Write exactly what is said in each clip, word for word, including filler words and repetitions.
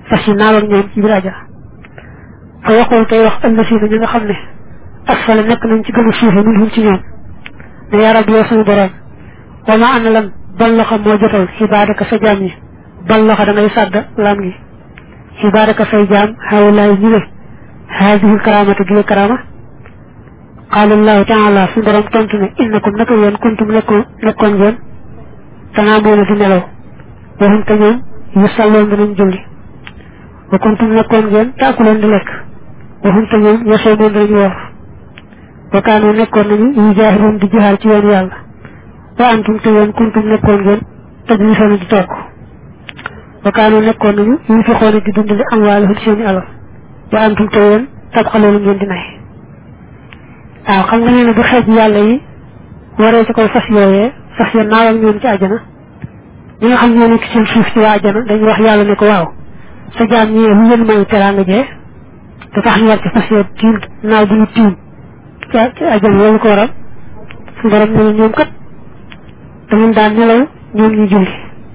fas yi naaw ak ñoom ci biir àjjana fa waxul tey wax ëllëg si ñi nga xam ne asfala nekk nañ ci gën a suufe minhum ci ñoom ne yaa rabbi yow suñu borom wa ma ana lan ballaxa moo jotal xibaadaka sa jaam yi ballaxa da ngay sàdd lam gi xibaadaka say jaam xawlaay ñi ne haadihi karamata gi karama qaala allahu taala suñu borom tontu ne innakum naka yéen kuntum nekkoon nekkoon ngeen tanaamoona di nelaw waxum te ñoom yu salloon dinañ julli wa kuntum nekkoon ngeen taakuloon di lekk waxum te ñoom yasoomoon dinañ woor wa kaanoo nekkoon nañu yu jaahiroon di jihaar ci yoon yàlla wa antum te yéen kuntum nekkoon ngeen tajlisoon di toog wa kaanoo nekkoon nañu yu fi xoone di dundale amwaalahum seeni alal wa antum te yéen tabxaloolu ngeen di nay waaw xam nga nee na bu xeej yàlla yi waree ci kaw fas yooyee fas ya naaw ak ñoom ci àjjana ñi nga xam ñoo nekk seen suuf ci waa àjjana dañuy wax yàlla ne ko waaw sa jaam ñi lu ngeen may teraanga jee te tax ñu war ci fas yooyu tiim naaw bu ñu tiim ci àjjana loolu ko waral su borom ne ñoom kat da ngeen daan nelaw ñoom ñu julli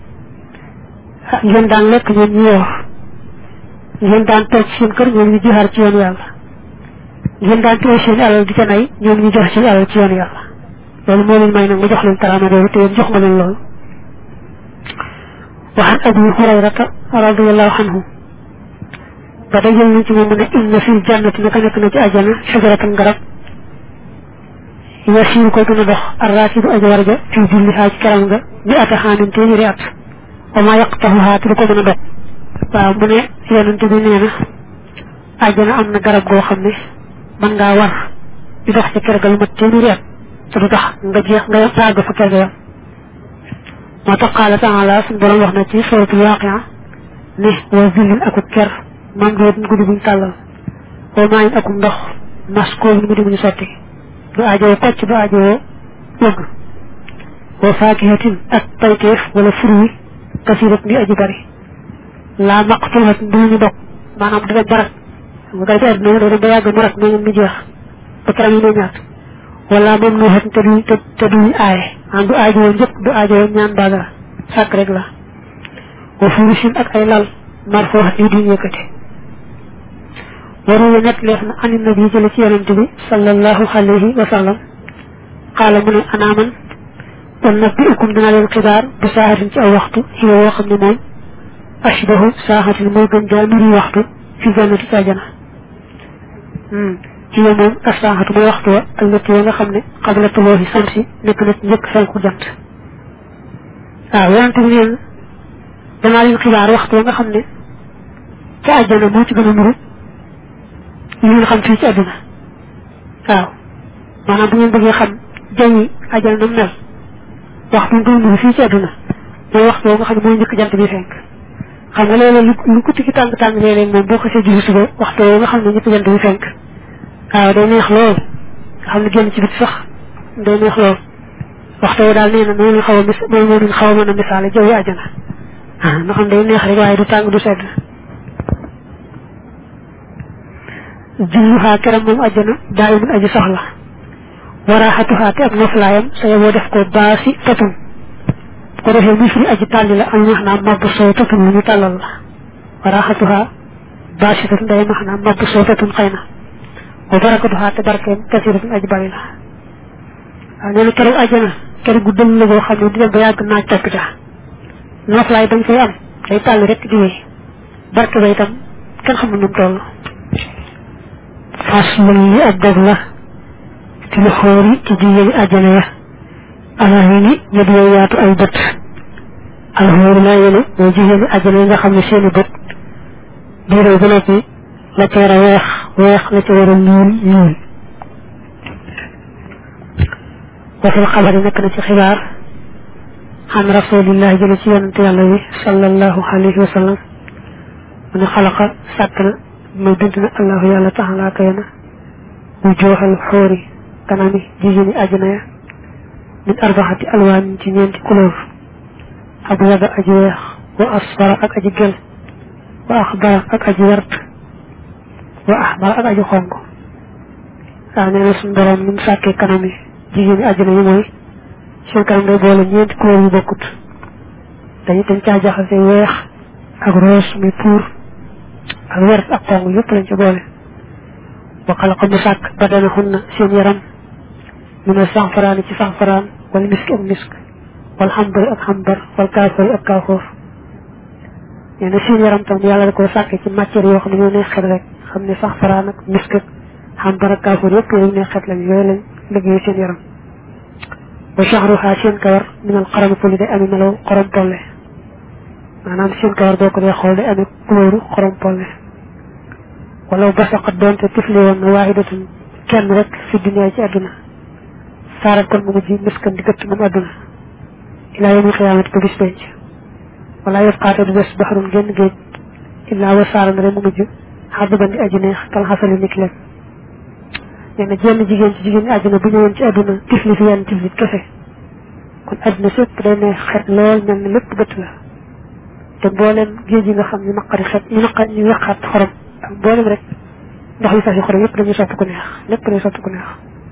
ngeen daan lekk ñoom ñu woor ngeen daan toog ci seen kër ñoom ñu jihaar ci yoon yàlla ngeen daan téye seen alal di ca nay ñoom ñu jox seen alal ci yoon yàlla loolu moo leen may nag nga jox leen karaama boobu te yéen jox nga leen loolu waxan abi hurayrata radiallahu anhu ba day jël nañ ci moom mu ne inna fil jannati naka nekk na ci àjjana shajaratan garab yasiru koy gën a dox arrakibu aja warja fii jullihaa ci karam nga bi ata xaamin téeméeri at wa ma yaqtahuhaa te du ko mën a dog waaw mu ne yonente bi nee na àjjana am na garab goo xam ne mën ngaa war di dox ci kër ga lu mat téeméeri at te du tax nga jeex nga àgg fa kër ga yam moo tax qaala taala suñu borom wax na ci suratul waaqia ne wa zillin akub ker mam doon guddi buñ tàllal wa maayin akum ndox maskoob ni mu di muñu sotti du aajowoo kocc du aajowoo wëgg wa faakihatin ak tayteef wala fruit kasirat ni aji bari laa maqtuuhatin du ñu dog maanaam dina barak nga garab yi àdduna doo dem ba yàgg mu rak mais ñoom ñu jeex ba keram yi ne ñaat wala moom nu xat te du te duñu aaye maanaam du aajowoo njëkk du aajowoo ñaan baagara sàkk rek la wa furusin ak ay lal marfooxat yi duñu yëkkati waru net leef na ani nabi jële ci yonente bi sallallahu alayhi wa sallam xaala mu ne anaaman kon nabbiukum dina leen xibaar bu saaxatin ci aw waxtu xiwa woo xam ne moom ashbahu saaxatin mooy gën jaa miri waxtu fi jannati ci àjjana xiwa moom asaaxatu mooy waxtu wa allati wa nga xam ne qabla tuloohi samsi nekk na ci njëkk fenku jant waaw yonente bi neen danaa leen xibaar waxtu wa nga xam ne ci àjjana moo ci gën a nuru yi ngeen xam fii ci àdduna waaw maanaam bu ngeen bëggee xam jawi àjjana nam mel waxtu nga nuru fii ci àdduna mooy waxtu woo nga xam ne mooy njëkk jant bi fenk xam nga léeg-léeg lu lu ko tikki tàng tàng léeg-léeg moom boo xasee julli suba waxtu woo nga xam ne njëkk jant bi fenk waaw day neex lool nga xam ne génn ci bit sax day neex lool waxtu woo daal nee na moo leen xaw a mis mooy moo leen xaw a mën a misaale jawi àjjana nga xam day neex rek waaye du tàng du sedd jilluhaa keram moom àjjana daa imun aji soxla waraaxatuhaa te ak noflaayam sa yeboo def ko baasi tatun bu ko defee muy firi aji tàlli la am wax naa mabb soo tatun lu ñu tàllal la waraaxatuhaa baasi tatun day wax naa mabb soo tatun xëy na wa barakatuhaa te barkeem kasiratun aji bari la waaw nee na keroog àjjana keroog gu dëll la boo xam ne di dem ba yàgg naaj topp ca noflaay bañ fay am day tàlli rek di wéy barke ba itam kenn xamul nu mu toll faslun li ab dog la ci lu xoori ci jigéeni àjjana ya alahini ña di yaatu ay bët alxóori laa yéene mooy jigéeni àjjana yi nga xam ne seeni bët di réew ba noppi la ca war a weex weex la ca war a ñuul ñuul wafil xabar yi nekk na ci xibaar xan rasulillahi jële ci yonante yàlla wi sallallahu alayhi wa sallam mu ne xalaqa sàkk na mooy bind na allahu yàlla taala kay na mu jooxal xoori kanami jigéeni àjjana ya min arbaxati alwaan ci ñeenti couleur abyada aji weex wa asfara ak aji gel wa axdara ak aji wert wa ahmara ak aji xonk waaw nee na suñu borom ni mu sàkkee kanami jigéeni àjjana yi mooy seen kanam day boole ñeenti couleur yu bokkut dañu dañ caa jaxase weex ak rose muy pour ak wert ak xong yëpp lañ ci boole wa xalaqa mu sàkk badanahunna seen yaram mina sanfaraani ci sanfaraan wala misk ak misk wal xambar ak xambar wal kaafari ak kaafoof nee na seen yaram tam yàlla da koo sàkke ci matière yoo xam ne ñoo neex xet rek xam ne sanfaraan ak misk ak xambar ak kaafoor yëpp yooyu neex xet lañ yooyu lañ liggéey seen yaram wa shahruha seen kawar minal qaranfuli day amee melaw xorom polle maanaam seen kawar boo ko dee xool day amee couleur xorom polle wala basaqat doonte tifli woon na waahidatun kenn rek fi dunya ci àdduna saarat kon mu mujj miskan di gëtt moom àdduna ilaa yawmil qiyaamati ba bis penc wala yafqaate du des baxarun génn géej illaa wa saaran rek mu mujj xadaban di aji neex kal xasali niki leen nee na jenn jigéen ci jigéen ñi àdduna bu ñëwoon ci àdduna tifli fi yenn tiflit kese kon àdduna sépp day neex xet lool mel ni lépp gëtt la te mbooleem géej yi nga xam ñu naqari xet ñu naqari ñu weqaat xorom ak mbooleem rek ndox yi sax yi xorom yëpp dañuy sotti ku neex lépp dañuy sotti ku neex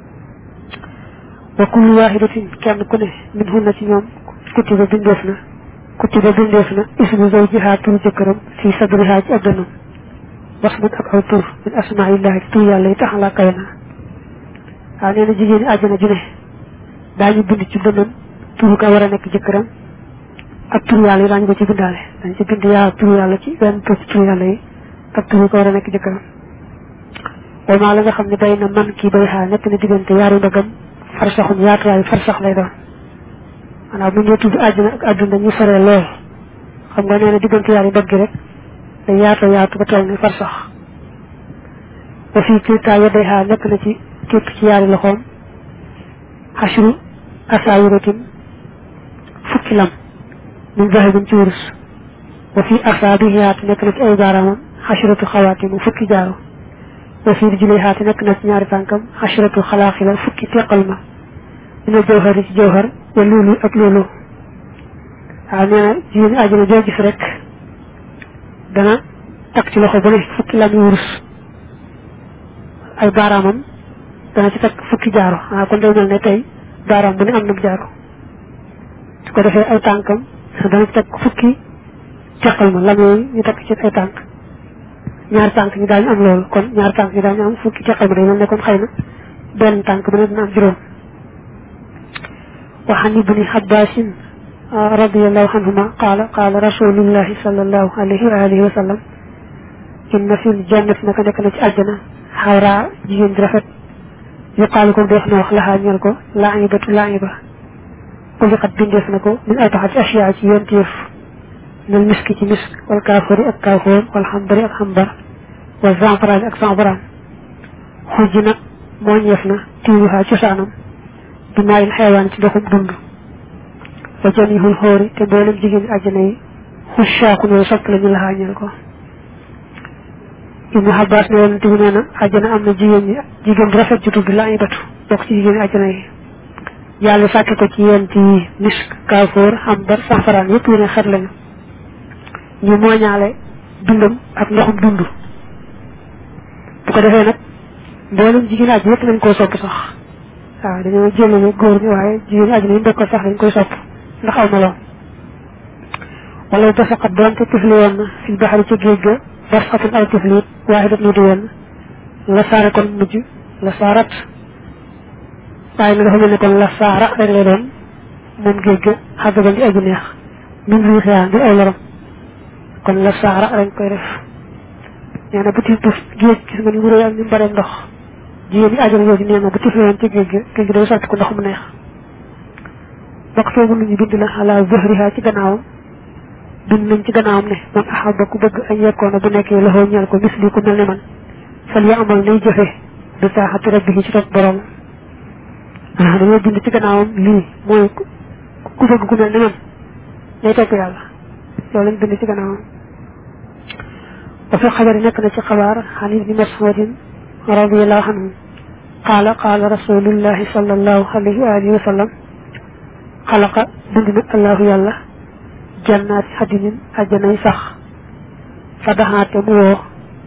wa kullu waahidatin kenn ku ne min hunna ci ñoom kutiba bindeef na kutiba bindeef na ismu zawjiha turu jëkkëram fii sadriha ci abdanam wasmun ak aw tur min asmaillahi tur yàlla yi taxalaa kawe na waaw nee na jigéen ñi àjjana ju ne daañu bind ci dënnam turu ka war a nekk jëkkëram ak tur yàlla yi daañu ko ci bindaale dañ ci bind yaa tur yàlla ci benn tur ci tur yàlla yi ak turu ka war a nekk jëkkëram wa maa la nga xam ne bay na man kii bay xaa nekk na diggante yaari mbagam farsaxun yaatuwaayu farsax lay doon maanaam bu ñu tudd àjjana ak àdduna ñu soree lool xam nga nee na diggante yaari mbagg rek day yaatu yaatu ba toll ni farsax ba fii kiltaa yedday xaa nekk na ci képp ci yaari loxoom xasru asaawiratin fukki lam min zahabin ci wurus wa fii asaabihiyaat nekk na ci ay baaraamam xasratu xawaatim fukki jaaro wa fii rijlihaat nekk na ci ñaari tànkam xasratu xalaaxila fukki teqal ma dina jawhari ci jawhar wa loolu ak loolu waaw nee na jigéen àjjana joo gis rek dana takk ci loxo bu ne fukki lam yu wurus ay baaraamam dana ci takk fukki jaaro waaw kon day mel ne tey baaraam bu ne am na jaaro su ko defee ay tànkam dana ci takk fukki teqal ma lam yooyu ñu takk ci ay tànk ñaari tànk ñi daañu am loolu kon ñaari tànk ñi daañu am fukki teqal ma day mel ne kon xëy na benn tànk bu ne dina am juróom وعن ابن عباس رضي الله عنهما قال قال رسول الله صلى الله عليه وآله وسلم إن في الجنة نك نك نك أجنة حوراء جين رفت يقال لكم بيحنا وخلها نيالكو لاعبة لاعبة قل قد بندف نكو من أربعة أشياء ينتيف من المسك مسك والكافر الكافور والحنبر الحنبر والزعفران الزعفران حجنا مون يفنا تيوها جسانم بماء الحيوان تدخل دند وجنيه الحور تبولم جيجين أجنة خشاق وصف لنا لها نيالكو Ibnu Abbas ne woon tamit nee na àjjana am na jigéen ñi jigéen rafet jutu bi laay batu bokk ci jigéen àjjana yi yàlla sàkk ko ci yéen ci misk kaafoor xambar safaraan yëpp yéen xet lañu ñu mooñaale dundam ak ndoxum dund bu ko defee nag mboolem jigéen àjjana yëpp nañ koo sopp sax waaw dañoo jëlale góor ñi waaye jigéen àjjana yi mbokk sax dañ koy sopp ndax aw meloom wala ba saqat doonte tifli woon na fi baxari ci géej ga basxatun aw tiflit waaxidat ñu di wenn la saara kon mujj la saarat waaye na dafa mel ne kon la saara rek lay doon moom géej ga xaddaban di aju neex min rii xiyaan di ay lorom kon la saara lañ koy def nee na bu tif bu géej gis nga ni mu rëy am ni mu bare ndox jigéen ñi ajal yooyu nee na bu tifli woon ci géej ga géej gi day sotti ko ndox mu neex waxtoobu lu ñu bind la ala zahriha ci gannaawam bind nañ ci gannaawam ne man ahaba ku bëgg ay yekkoona bu nekkee loxoo ñeel ko misli ku mel ne man fal ya amal nay jëfe bi taaxati rabbihi ci topp borom ah dañoo bind ci gannaawam lii mooy ku bëgg ku mel ne man day topp yàlla loolu lañ bind ci gannaawam wa fi xabari nekk na ci xabaar xan ibni mas'udin radiyallahu anhu qaala qaala rasulullahi sallallahu alayhi wa alihi wa sallam xalaqa bind na allahu yàlla jannaati adinin ajjanay sax fadaxaate mu woo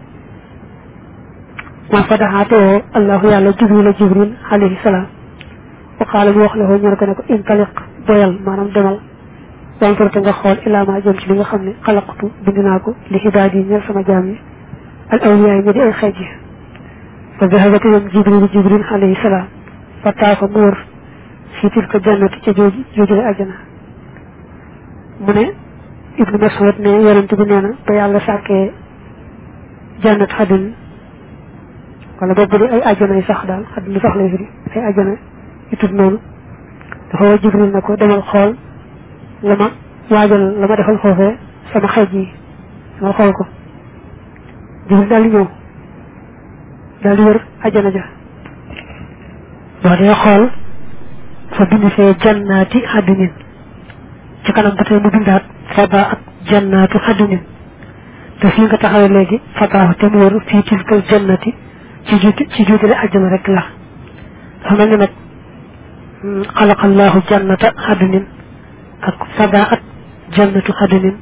ma fadaxaate woo allahu yàlla jibril a jibril alayhi salaam wa qaala mu wax la ñor ko ne ko intaliq boyal maanaam demal wanfurte nga xool ilaa ma jëm ci li nga xam ne xalaqtu bind naa ko li xibaad yi ñeel sama jaam yi al awliya yi di ay xeej fa zahabat yom jibril jibril alayhi salaam fa taafa mu wër fi tilka jannati ca jooju joojule ajjana mu ne ibnu Mas'ud ne yonent bi nee na ba yàlla sàkkee jannat xadin wala boobu di ay ajjana yi sax daal xadin sax lay firi ay ajjana yu tudd noonu dafa woo jibril na ko demal xool la ma waajal la ma defal foofee sama xeej yi dama xool ko jibril daal di ñëw daal di wër ajjana ja boo dee xool fa bind fee jannaati xadinin ci kanam ba tey mu bindaat faba ak jannaatu xadinin te fii nga taxawee léegi fataahu te mu wër fii tilkal jannati ci juuti ci juutale ajjana rek la dafa mel ni nag xalaqallahu jannata xadinin ak faba ak jannatu xadinin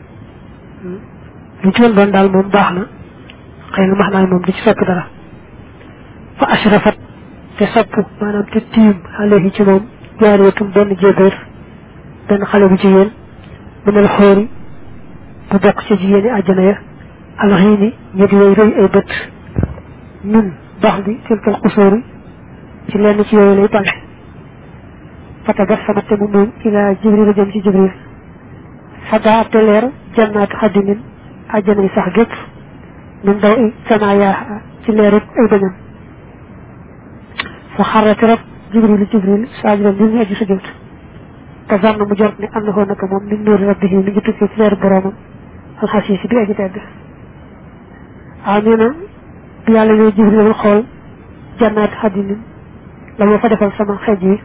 lu ci woon doon daal moom baax na xëy na max naa moom di ci soppi dara fa ashrafat te sopp maanaam te tiim alayhi ci moom jaariyatum benn jébéer benn xale bu jigéen minal xóori bu bokk ci jigéeni àjjana ya alxiini ñi di way rëy ay bët min bax bi tilkal xusóori ci lenn ci yooyu lay pale fata bas sama te mu muuñ ila jibril jëm ci jibril fata te leer jannaatu xaddinin àjjana yi sax gépp min daw i sama yaa ci leerut ay bañam fa xarrati rab jibril jibril saajidan li ñu aji sujjóot te zann mu jort ne am na foo naka moom min nuuri rabbihi mi ngi tukkee ci leer boroomam alxasiisi bi aji tedd waaw nee na bi yàlla ne jibril dama xool jannaati xaddinin la moo fa defal sama xeej yi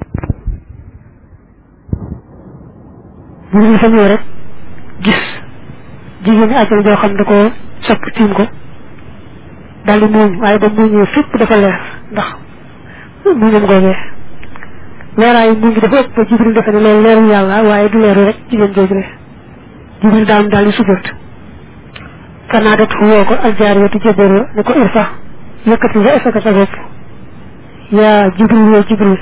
jibril fa ñëw rek gis jigéen ñi àjjana joo xam ne ko sopp tiim ko daal di muuñ waaye ba muuñee fépp dafa leer ndax muuñam googee leeraayu mu ngi dafa ëpp ba jibril defe ne loolu leeru yàlla waaye du leeru rek jigéen jooju le jibril daal daal di sujjóot kanaadat fu woo ko aljaariyatu jabéer ne ko irfa yëkkati nga esaka sa bopp yaa jibril yoo jibril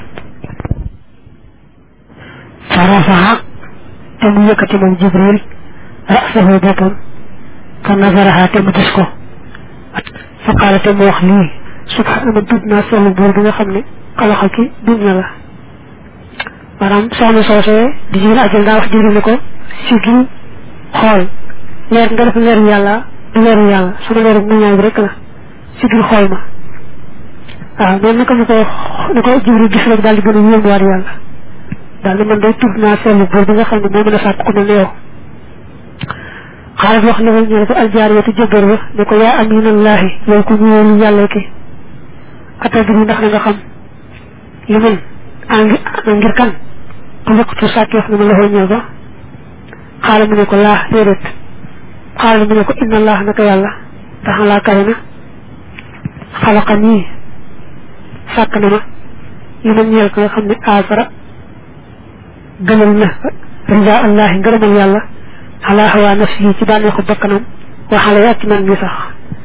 farafaha te mu yëkkati moom jibril rasahu boppam fa nazaraha te mu gis ko fa qaala te mu wax lii subhaana man tudd naa sell buur bi nga xam ne xalaqa ki bind na la maanaam soxna soosee di jigéen ajal daa wax jibril ne ko sigil xool leer nga def leeru yàlla du leeru yàlla suma leeru mu ñaay bi rek la sigil xool ma waaw noonu naka ñu ko ni ko jibril gis rek daal di gën a yéemuwaat yàlla daal di man day tudd naa sell buur bi nga xam ne moo mën a sàkk ku mel ne yow xaaral wax ne ñu ne ko aljaariyatu jëbbër ba ne ko yaa aminallahi yow ku ñëwul yàlla ki atadri ndax na nga xam li man a ngir kan ku lëkkatu sàkkeef na ma la ñëw ba xaaral mu ne ko laa déedéet xaaral mu ne ko inna allah naka yàlla taxa laa kawe na xalaqa nii sàkk na ma li man ñeel ko nga xam ne aasara gënal na rida allahi ngërëmal yàlla ala hawa nafsi yi ci bànneexu bakkanam waxale ak ci man mi sax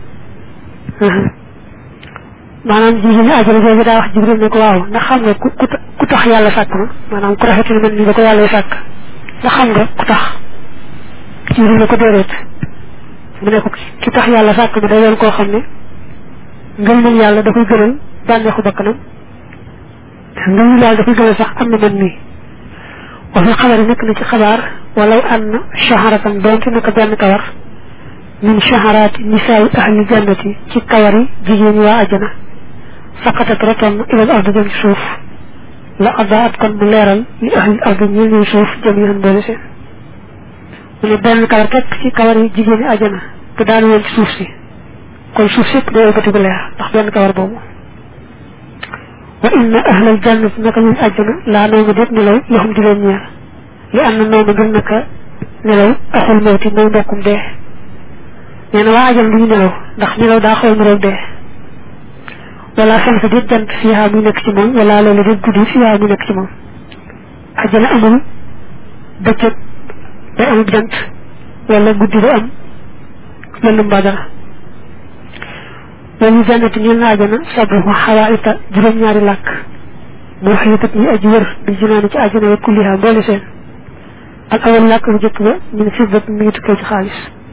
maanaam jigéen ñi ajal jooju daa wax jibril ne ko waaw ndax xam nga ku ku tax yàlla sàkk ma maanaam ku rafetul man mi da ko yàlla sàkk ndax xam nga ku tax jibril ne ko déedéet mu ne ko ki tax yàlla sàkk ma day doon koo xam ne ngërëmal yàlla da koy gënal bànneexu bakkanam ngërëmal yàlla da koy gënal sax am na man mii wa fi xabar nekk na ci xabaar walaw ann shaharatan doonte naka benn kawar min shaharaati nisaayi ahli jannati ci kawari jigéen waa ajjana saqatat rotoon ilal ardi jëm ci suuf la adaat kon mu leeral li ahli ardi ñi ñuy suuf jëm yi boole seen mu ne benn kawar képp ci kawari jigéen yi ajjana te daanu woon ci suuf si kon suuf si day ëlbati bu leer ndax benn kawar boobu wa inna ahlal jannati naka ñuy ajjana laa nooma déet nelaw yoo xam di leen ñeer li am na nooma ngir naka nelaw axul mawti mooy mbokkum dee nee na waa ajjana du ñu nelaw ndax nelaw daa xaw niroog dee wala samsa déet jant fiihaa muy nekk ci moom wala loolu déet guddi fiihaa muy nekk ci moom ajjana amul bëccëg day amul jant wala guddi du am lëndëm mbaa dara loolu jannati ñeel na ajjana sabu xawaita juróom-ñaari làkk moo xiitat ñi aji wër bi jinaani ci ajjana wa kulliha mboole seen al awal làkk bu jëkk ba min fiddat mi ngi tukkee ci xaalis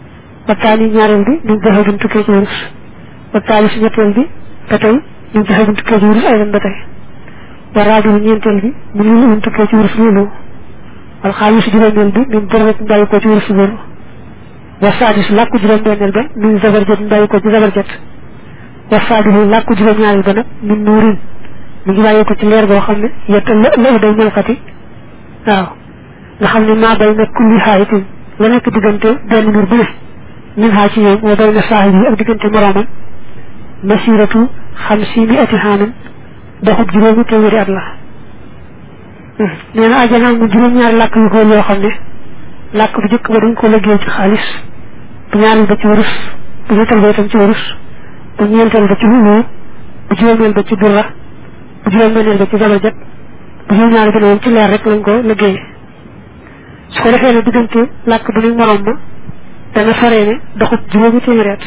wa taani ñaareel bi min dahabin tukkee ci wurus wa taalis ñetteel bi ba tey min dahabin tukkee ci wurus aydan ba tey wa raabiu ñeenteel bi min lu'lu'in tukkee ci wurus lu'lu wal xaamis juróomeel bi min darrat bàyyi ko ci wurus bër wa saadis làkku juróom-benneel ba min zabarjat bàyyi ko ci zabarjat wa saadihu làkku juróom-ñaareel ba nag min nuurin mi ngi bàyyi ko ci leer boo xam ne yett la day melxati waaw nga xam ne maa bay na kulli xaayitin la nekk diggante benn mbir bu ne min xaa ci ñoom wa bay na saaxib yi ak diggante moroomam masiratu xam si mi ati xaamin doxub juróomi téeméeri at la nee na àjjana am na juróom-ñaari làkk yu xool yoo xam ne làkk bu jëkk ba dañ ko liggéey ci xaalis bu ñaareel ba ci wurus bu ñetteel ba itam ci wurus bu ñeenteel ba ci hulu bu juróomeel ba ci durra bu juróom-benneel ba ci zabarjat bu juróom-ñaari bi ci leer rek lañ ko liggéey su ko defee ne diggante làkk bu ne morom ma dana soree ne doxut juróomi téeméeri at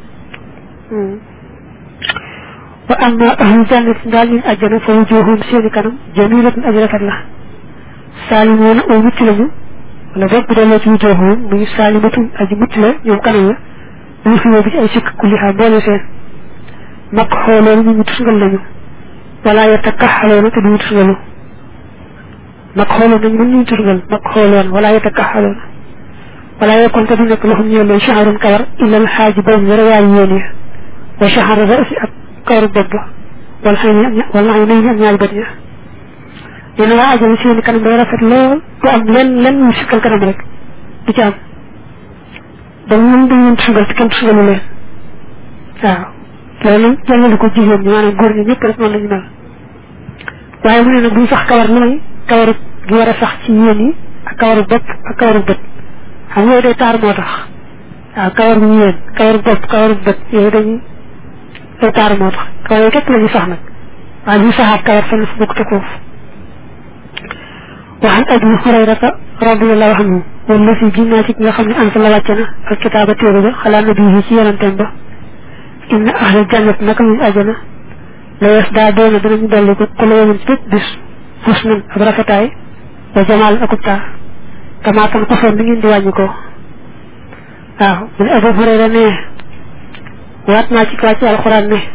wa amma ahlu jannati daal ñu àjjana fa wujuhum seeni kanam jamilatun aji rafet la saalimoona oo mucc lañu wala boog bu delloo ci wujuhum muy saalimatun aji mucc la ñoom kanam la ñu xiyoo bi ci ay sikk kulli xaam boole seen mak xooloonu ñu ñu tusngal lañu wala yatakaxaloona te duñu tusngalu mak xooloon nañ mën ñu tusngal mak xooloon wala yatakaxaloona wala yekkoon te du nekk loxum ñeel leen shaharun kawar illal xaaji boobu yara yaay yéen ya wa shahar rasi ak kawaru bopp ba wala xëy na wala xëy na ak ñaari bët ya nee na waa àjjana seeni kanam day rafet lool du am lenn lenn ñu sikkal kanam rek du ci am da ñun dañ leen tusugal te kenn tusugalu leen waaw loolu jàngale ko jigéen ñi maanaam góor ñi ñëpp rek noonu lañu mel waaye mu ne nag buñ sax kawar lu may kawaru gi war a sax ci yéen yi ak kawaru bopp ak kawaru bët xam nga day taar moo tax waaw kawaru yéen kawaru bopp kawaru bët yooyu dañuy day taar moo tax kawar yooyu képp la ñu sax nag waaye bu ñu saxaat kawar fenn fu bokk te foofu wa an abi hurayrata radiyallahu anhu wala si ginnaa ci nga xam ne an la wàcce na ak kitaaba téere ba xalaa nabi ci yonanteem ba inna ahla jannat naka ñu ajana la yes daa doona danañu dolli ko ku la yemen ci bépp bis husnan ak rafetaay wa jamaal akub taar kama tan xosoon bi ngeen di wàññi ko waaw mu ne Abu Hurayra ne waat naa ci wàcc alxuraan ne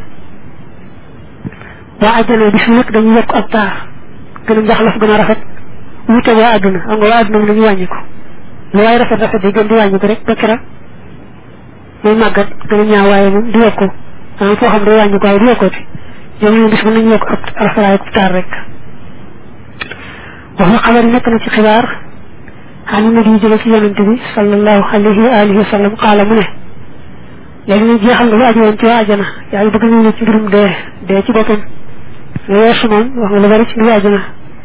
waa ajana bis mu nekk dañuy yokk ab taar gën a njaxlaf gën a rafet wuute waa àdduna xam nga waa àdduna mu dañuy wàññi ko lu waay rafet rafet di gën di wàññi ko rek ba kera muy màggat gën a ñaaw waaye moom di yokku maanaam foo xam day wàññi ko waaye di yokkooti ñoom ñoom bis mu nañu yokk ab rafetaay ak taar rek wax na xabar yi nekk na ci xibaar xani na di jële ci yonante bi sallallahu alayhi wa alihi wa sallam qaala mu ne léegi nag jeexal nga lu aju woon ci waa ajana yaa ngi bëgg ñëw ne ci mbirum dee dee ci boppam lu weesu moom wax nga lu bari ci mbiru ajana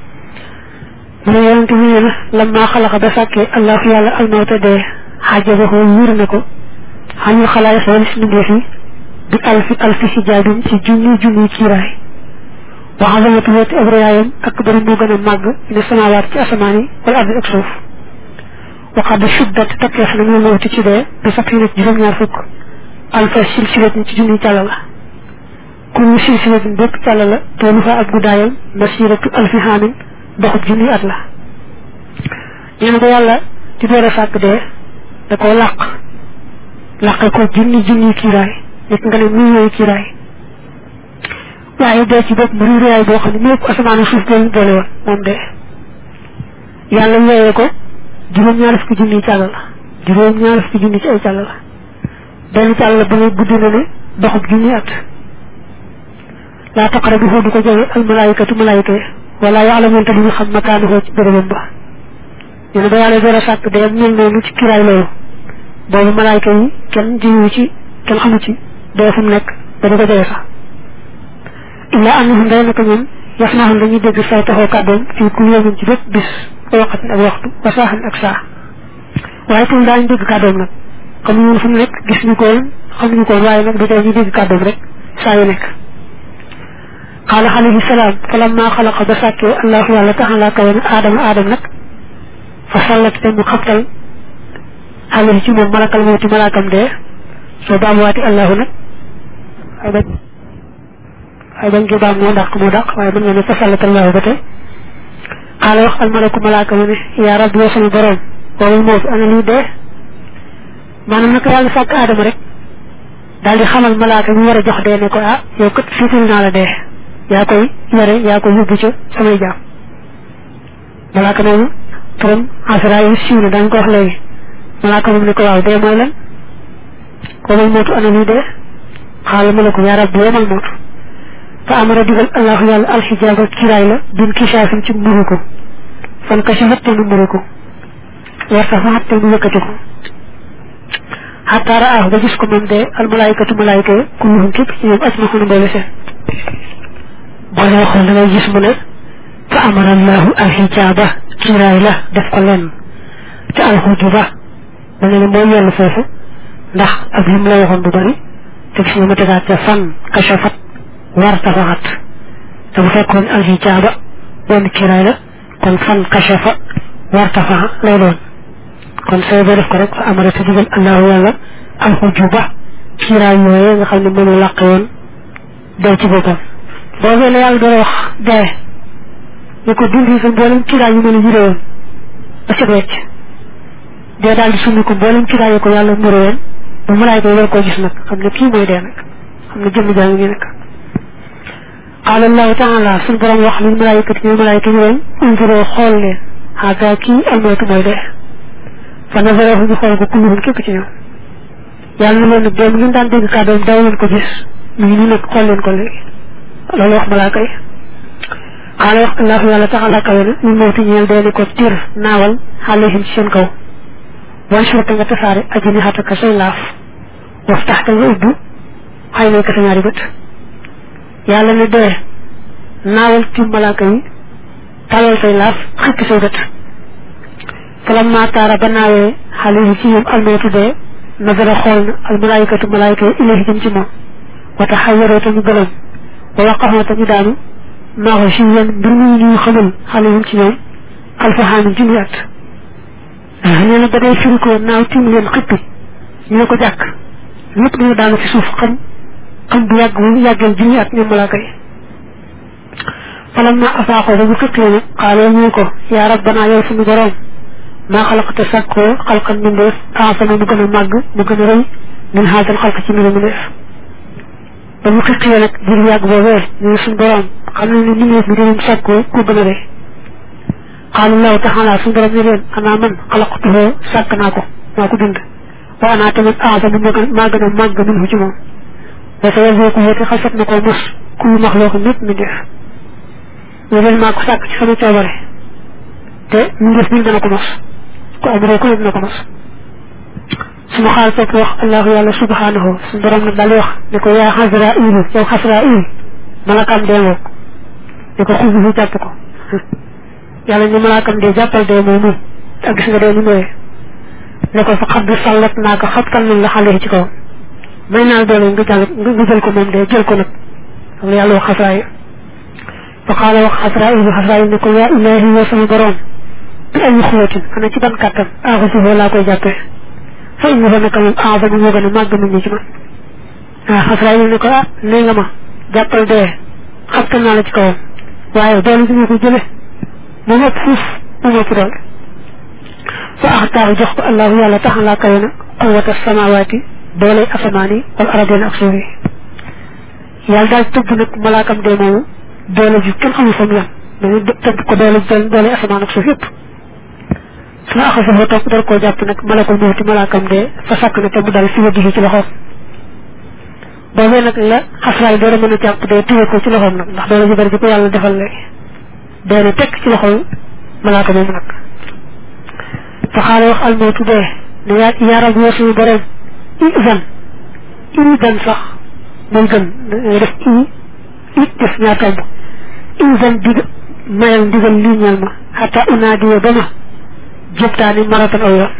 mu ne yonante bi nee na lamma xalaqa ba sàkkee allahu yàlla almawta dee xajabahu wér na ko xañul xalaay xool si mbindeef yi bi alfi alfi xijaabin ci junni junni kiiraay wa azamatu wati abriyaayam ak bari moo gën a màgg ne samawaat ci asamaan yi wala ardi ak suuf waxaat shuddat takkeef na mu mawti ci dee bi sapina ci juróom-ñaar fukk alfa silsilatin ci junni càlla la kullu silsilatin bépp càlla la toolu fa ak guddaayam masiratu alfi xaamin doxub junni at la nee na ba yàlla di door a sàkk dee da koo làq làqe ko junni junni kiiraay nekk nga ne millions kiiraay waaye dee ci bopp bu réyaay boo xam ne mépp asamaan suuf doon boole woon moom dee yàlla yooyee ko juróom-ñaar fukki junni càll la juróom-ñaar fukki junni ci ay càll la benn càll la bu ne guddi na ne doxub junni at laa taqrabu du ko jege al malaayikatu malaayika yi wala yaalamoon te duñu xam makaanu ci bérébam ba ñu ne ba yàlla door a sàkk dee mel noonu ci kiraay loolu boobu malaayika yi kenn jiwu ci kenn xamu ci dee fu mu nekk ba du ko jege sax illa annahum day naka ñoom yaf naa xam dañuy dégg say taxoo kàddoom fii ku yéemin ci bépp bis ko waqatin ak waxtu wa saaxan ak saa waaye tamit daañu dégg kàddoom nag comme ñun fu mu nekk gis ñu ko woon xamuñu ko woon waaye nag du tey ñu dégg kàddoom rek saa yu nekk qaala alayhi salaam falamma xalaqa ba sàkkee allahu yàlla taxalaa kawe na aadama aadam nag fa sallat te mu xabtal alayhi ci moom malakal mawti malaakam dee soo baamuwaati allahu nag ay bañ ay bañ gi baam moo dàq moo dàq waaye mën nga ne fa sallat allahu ba tey xaala wax almalaku malaaka ma ne yaa rabbi yow sama borom woowul moo fi ana lii dee maanaam naka yàlla sàkk aadama rek daal di xamal malaaka bi war a jox dee ne ko ah yow kat fiital naa la dee yaa koy yore yaa koy yóbbu ca samay jaam malaaka moomu turam Asraayil siiw na dañ ko wax léegi malaaka moom ne ko waaw dee mooy lan wamal mootu ana luy dee xaala malaku yaa rabbi wamal mootu fa amara digal allahu yàlla alxijaaba kiraay la bin kisaafin ci mburu ko fan kasafat te mu mburu ko war sax faxat te mu yëkkati ko xataa raahu ba gis ko moom de al malaayikatu malaayika yi kulluhum képp ci ñoom ajmaxuna mboole seen boo lee xool da ngay gis mu ne fa amara allahu alxijaaba kiraay la def ko lenn te alxujuba da ne ne mooy yellu foofu ndax ak lim la waxoon bu bari te gis nga ma tegaat ca fan kasafat war tafaxat te bu fekkoon alxijaaba benn kiraay la kon fan kasafa war tafaxa lay doon kon sooy ba def ko rek fa amara te digal allahu yàlla alxujuba kiraay yooyee nga xam ne mënu làq woon dee ci boppam boobee la yàlla doon wax dee ñu ko dindi sa mboolem kiraay yu mën a jure woon ba set wecc dee daal di summi ko mboolem kiraay yi ko yàlla mure woon ba malaayka yi war koo gis nag xam ne kii mooy dee nag xam ne jëmm jaa ngi nag qaala allahu taala suñu borom wax lil malaayikati ñoom malaayka yi leen unzuroo xool leen xaaga kii almootu mooy dee fa nazarahu ñu xool ko kulluhum képp ci ñoom yàlla na leen nag doom ngeen daan dégg kàddoom daw leen ko gis ñu ngi nii nag xool leen ko léegi loolu wax malaaka yi xaala wax allahu yàlla taala kawe na ñu mawti ñeel dee ni ko tir naawal alayhim ci seen kaw wan surta nga tasaare ajini xataka say laaf waf taxta nga ubbu xay nay ka sa ñaari bët yàlla ne dee naawal ci malaaka yi talal say laaf xippi say bët falamma taara ba naawee alayhi ci ñoom almootu dee nazara xool na al malaayikatu malaayika yi ilayhi jëm ci moom wa taxayyaroo te ñu gëlëm wa waqaxoo te ñu daanu maaxo si yéen mbir muy ñuy xamal alayhim ci ñoom alfaxaamin junni at nee na ba day firi ko naaw tim leen xippi ñu ne ko jàkk ñëpp dañu daanu ci suuf xam xam bu yàgg bu yàggee junni at ñoom malaaka yi falamma afaaxoo ba ñu xëppee nag xaaloo ñu ko yaa rabbanaa yow suñu borom maa xalaqta sàkkoo xalqan mbindeef aasama mu gën a màgg mu gën a rëy min haasal xalq ci mbir mbindeef ba ñu xëppee nag biir yàgg boobee ñu suñu borom xam nañ ne mbindeef bi dinañ sàkkoo ku gën a rëy qaala allahu taala suñu borom ne leen ana man xalaqtuhu sàkk naa ko maa ko bind wa ana tamit aasama maa gën a màgg minhu ci moom wa sa yazuuqu te xasat na koo mos kullu maxluuqin lépp mbindeef ñu leen maa ko sàkk ci sama coobare te mbindeef bi dana ko mos ku am rek ku ne dina ko mos suma xaal topp wax allahu yàlla subhanahu suñu borom nag daal di wax ne ko yaa Xasraa'iil yow Xasraa'iil malaakam dee ngoog ne ko xuduhu jàpp ko yàlla ne malaakam dee jàppal dee moomu ak gis nga dee ni mooyee ne ko fa xab sallat naa ko xabtal nañ la xale ci kaw may naa doole nga jàll nga jël ko moom dee jël ko nag xam la yàlla wax Xasraa'iil fa qaala wax Xasraa'iil Xasraa'iil ne ko yaa ilaahi yow sama borom bi ay xuwatin xanaa ci ban kàttan axusuhu laa koy jàppee fa innahu naka moom a'zamu moo gën a màgg nit ñi ci man ah Xasraa'iil ne ko ah nee nga ma jàppal dee xabtal naa la ci kawam waaye doole bi nga ko jële mu ëpp fuuf mu ëpp doole fa axtaahu jox ko allahu yàlla taxalaa kawe na quwwata samawaati doole asamaan yi wal ardina ak suuf yi yàlla daal tëgg nag malaakam dee moomu doole ji kenn xamul fa mu yem dañu tëgg ko doole doole asamaan ak suuf yëpp su ma axasoo topp dal koo jàpp nag malakul mawti malaakam dee fa sàkk na te mu dal fi wajhi ci loxoom boobee nag la Xasraa'iil door a mën a jàpp dee téye ko ci loxoom nag ndax doole ji bari ji ko yàlla defal léegi dee na tekk ci loxol malaaka moomu nag fa xaala wax almawtu dee ne yaa yaa rabbi yow suñu borom izan izan sax mooy gën ngay def i it def ñaar tomb izan dig mayal ndigal lii ñeel ma xataa unaadiya ba ma jëptaani maratan aw yoon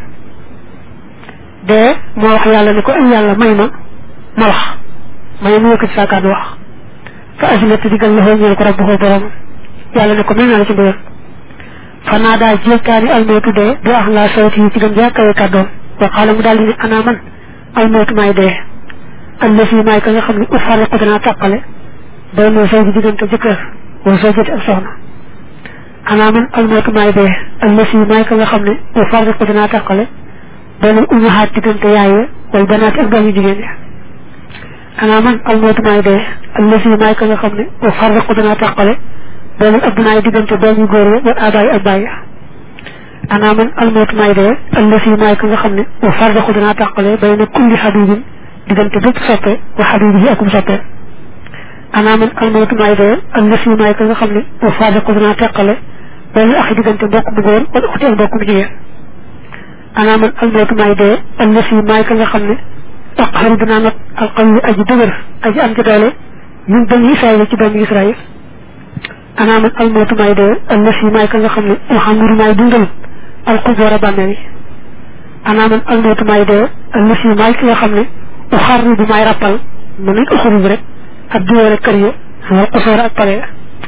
dee moo wax yàlla ne ko ay yàlla may ma ma wax may mu yëkkati saa kàddu wax fa asinat digal la ñeel ko rabbu ko borom yàlla ne ko may naa la ci mbiram fa naa daa jëptaani almawtu dee bi ax laa sawti yi ci gën jaa kawe kàddoom wa qaala mu daal di ne ana man almawtu maay dee allasi maay ka nga xam ne ufarriqu danaa tàqale day noo soo gi diggante jëkkër wala soo jëti ak soxna ana man almawtu maay dee allasi maay ka nga xam ne ufarriqu danaa tàqale benn ummahaat diggante yaay wal banaat ak doom yu jigéen ya ana man al mawtu maay dee allasi maay ka nga xam ne wa farraqu danaa tàqale benn abnaay diggante doom yu góor ya wal abaay ak baay ana man al mawtu maay dee allasi maay ka nga xam ne wa farraqu danaa tàqale bayna kulli xabibin diggante bépp soppe wa xabibihi akum soppe ana man al mawtu maay dee allasi maay ka nga xam ne wa farraqu danaa tàqale benn axi diggante mbokk mu góor wala uxti ak mbokk mu jigéen ana man al mawtu maay dee allasi maay ka nga xam ne aqharu dinaa not alqawi aji dëgër aji am ci doole ñun bani israil ci bani israil ana man al mawtu maay dee allasi maay ka nga xam ne uxamuru maay dundal alquboora bàmmeel yi ana man al mawtu maay dee allasi maay ki nga xam ne uxarru bu maay rappal mën nañ uxuru bi rek ak duwóore kër ya wal qusoora ak pale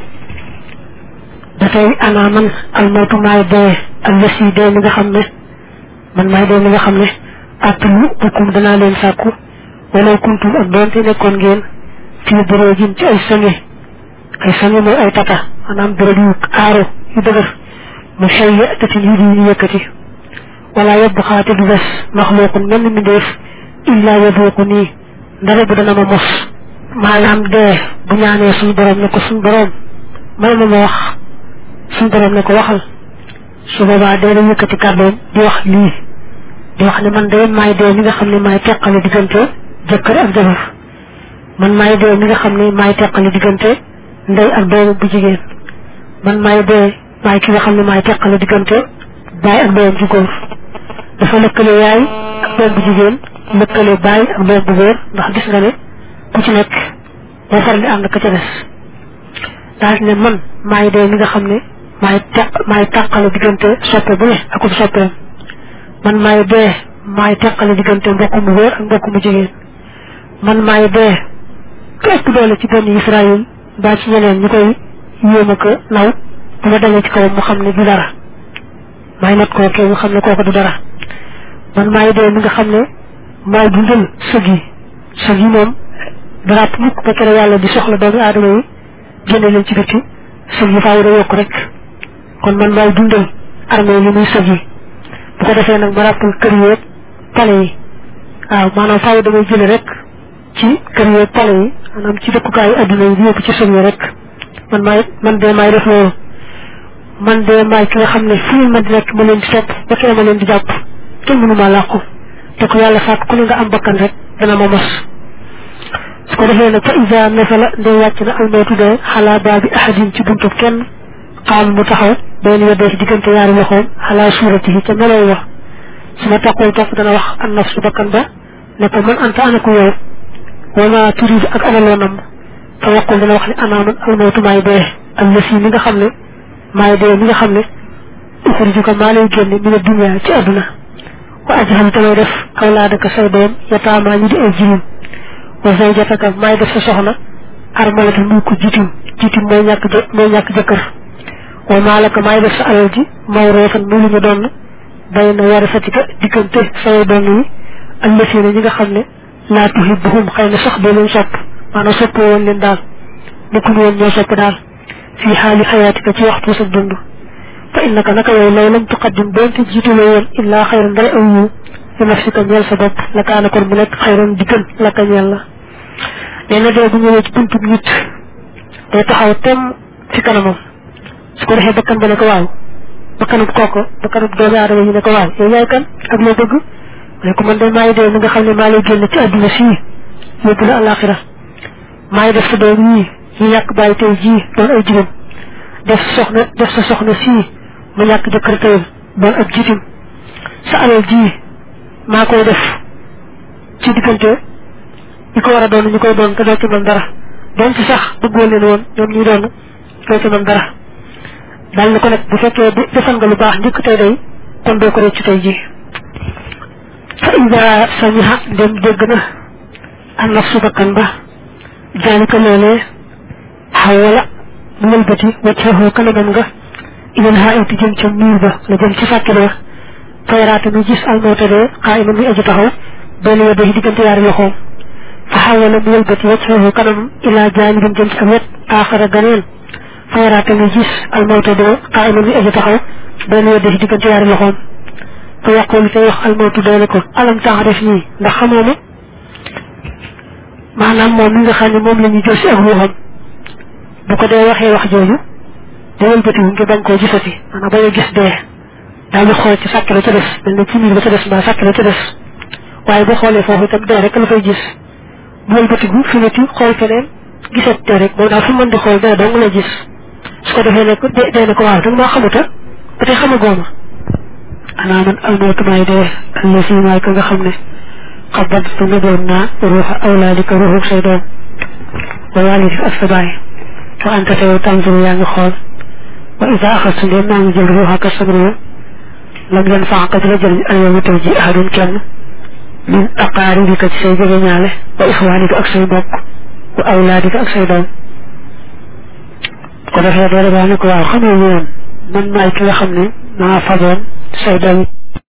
da tey ana man al mawtu maay dee allasi dee mi nga xam ne man maay dee mi nga xam ne atlu bukum danaa leen sàkku wala kuntum ak doonte nekkoon ngeen fii buroojin ci ay sange ay sange mooy ay tata maanaam bërëb yu aaro yu dëgër mu shayya tatin yu di ñu yëkkati wala yebb xaate du des maxluuqun mel ni mbindeef illa yaduuqu nii ndare bu dana ma mos maanaam dee bu ñaanee suñu borom ne ko suñu borom may ma ma wax suñu borom ne ko waxal su boobaa dee la yëkkati kàddoom di wax lii di wax ne man de maay dee mi nga xam ne maay teqale diggante jëkkër ak jabar man maay dee mi nga xam ne maay teqale diggante ndey ak doom bu jigéen man maay dee maay ki nga xam ne maay teqale diggante baay ak doom ju góor dafa lëkkale yaay ak doom bu jigéen lëkkale baay ak doom bu góor ndax gis nga ne ku ci nekk boo faral di ànd ka ca des daal ne man maay dee mi nga xam ne maay teq maay teqale diggante soppe bu ne akub soppeem man maay dee maay teqale diggante mbokk mu góor ak mbokk mu jigéen man maay dee ku ëpp doole ci benn Israël mbaa ci ñeneen ñu koy yéem a ko naw bu ma dalee ci kawam mu xam ne du dara maay nat koo kee mu xam ne kooku du dara man maay dee mi nga xam ne maay dundal sëg yi sëg yi moom daraat mukk ba kere yàlla di soxla doomu aadama yi génne leen ci bitti sëg yi faaw da yokk rek kon man maay dundal armée li muy sëg yi bu ko defee nag ma rappal kër yeeg pale yi waaw maanaam faaw damay jële rek ci kër yeeg pale yi maanaam ci dëkkukaayu adduna yi di yóbbu ci sëg yi rek man maay man de maay def loolu man de maay ki nga xam ne fu ma di nekk ma leen di topp ba kee ma leen di jàpp kenn mënu maa làqu te ku yàlla sàkk ku ne nga am bakkan rek dana ma mos su ko defee nag fa isa nasala ndey wàcc na almawtu dee xalaa baabi ahadin ci buntub kenn xaam mu taxaw benn weddee ci diggante yaari loxoom xalaa suuratihi ca melow wax su ma taqul topp dana wax an nafsu bakkan ba ne ko man anta ana ko yow wama turid ak ana loo nam fa yaqul dana wax ne ana man almawtu maay dee allasi mi nga xam ne maay dee mi nga xam ne uxrijuka maa lay génne mina dunya ci àdduna wa ajhal te may def awlaadaka say doom yataamaa ñu di ay jirim wa zawjataka maay def sa soxna armalata muy ko jitim jitim mooy ñàkk jë mooy ñàkk jëkkër wa maalaka maay def sa alal ji mawruusan muy lu ñu doon bay na warasatika diggante say doom yi allasiina ñi nga xam ne laa tuhibbuhum xëy na sax boo leen sopp maanaam sopp woon leen daal nekkuñu woon ñoo sopp daal fii xaali xayaatika ci waxtu sa dund fa innaka naka yow law lam tuqaddim doonte jiituloo woon illaa xayran dara aw yiw li nafsika ñeel sa bopp la kaana kon mu nekk xayran di gën la ka ñeel la nee na dee bu ñëwee ci buntu nit day taxaw tem ci kanamam su ko defee bakkan ba ne ko waaw bakkanub kooko bakkanub doomu aadama yi ne ko waaw yow yaay kan ak loo bëgg ne ko man de maay dee mi nga xam ne maa lay génn ci àdduna sii yóbbu la àllaaxira maay def sa doom yii ñu ñàkk bàyyi tey jii doon ay jigéen def soxna def sa soxna sii mu ñàkk jëkkër tey doon ab jitim sa alal ji maa koy def ci diggante ñi ko war a doon ñu koy doon te doo ci mën dara doon ci sax bëggoo leen woon ñoom ñuy doon doo ci mën dara daal ni ko nag bu fekkee defal nga lu baax njëkk tey day kon doo ko rëcc tey ji fa ida samiha dem dégg na an nafsu bakkan ba jaalika loolee xawala mu wëlbati waccaxoo kanamam nga ilal haa iti jëm ca miir ba la jëm ci fàkkile wax fayraata mu gis almawta dee xaa ima muy aji taxaw benn yedde ci diggante yaari loxoom fa xawala mu wëlbati waccaxoo kanamam ilaa jaanibin jëm ci ak wet aaxara ganeen fayraata mu gis almawta dee xaa ima muy aji taxaw benn yedde ci diggante yaari loxoom te yaqul te wax almawtu doole ko alam taarif nii ndax xamoo ne maanaam moom mi nga xam ne moom la ñu jël si ak ruuxam bu ko dee waxee wax jooju dewal bëti nga bañ koo gisati maanaam bañ a gis dee daal di xool ci sàkk la ca des mel ne ci miir ba ca des mbaa sàkk la ca des waaye bu xoolee foofu itam dee rek la fay gis buwal bëtigu fi nati xool feneen gisat dee rek moom daal fu mën di xool dee dong la gis su ko defee ne ko dee ne ko waaw danga maa xamuta ba tey xamagooma anaa man almawtu maay dee allasi maay ko nga xam ne xabadtu nga doon naa ruuxa awlaadika ruuxu say doom wa waalidika ak sa baay fa anta teew tanzuru yaa ngi xool wa isa axastu ndeen maa ngi jël ruuxaka sa ruux lam yan faaka di la jëriñ alyawma tey ji ahadun kenn min aqaaribika ci say jege ñaale wa ixwaanika ak say mbokk wa awlaadika ak say doom ko defee dee baa ne ko waaw xamee woon man maay ki nga xam ne maa fajoon say doom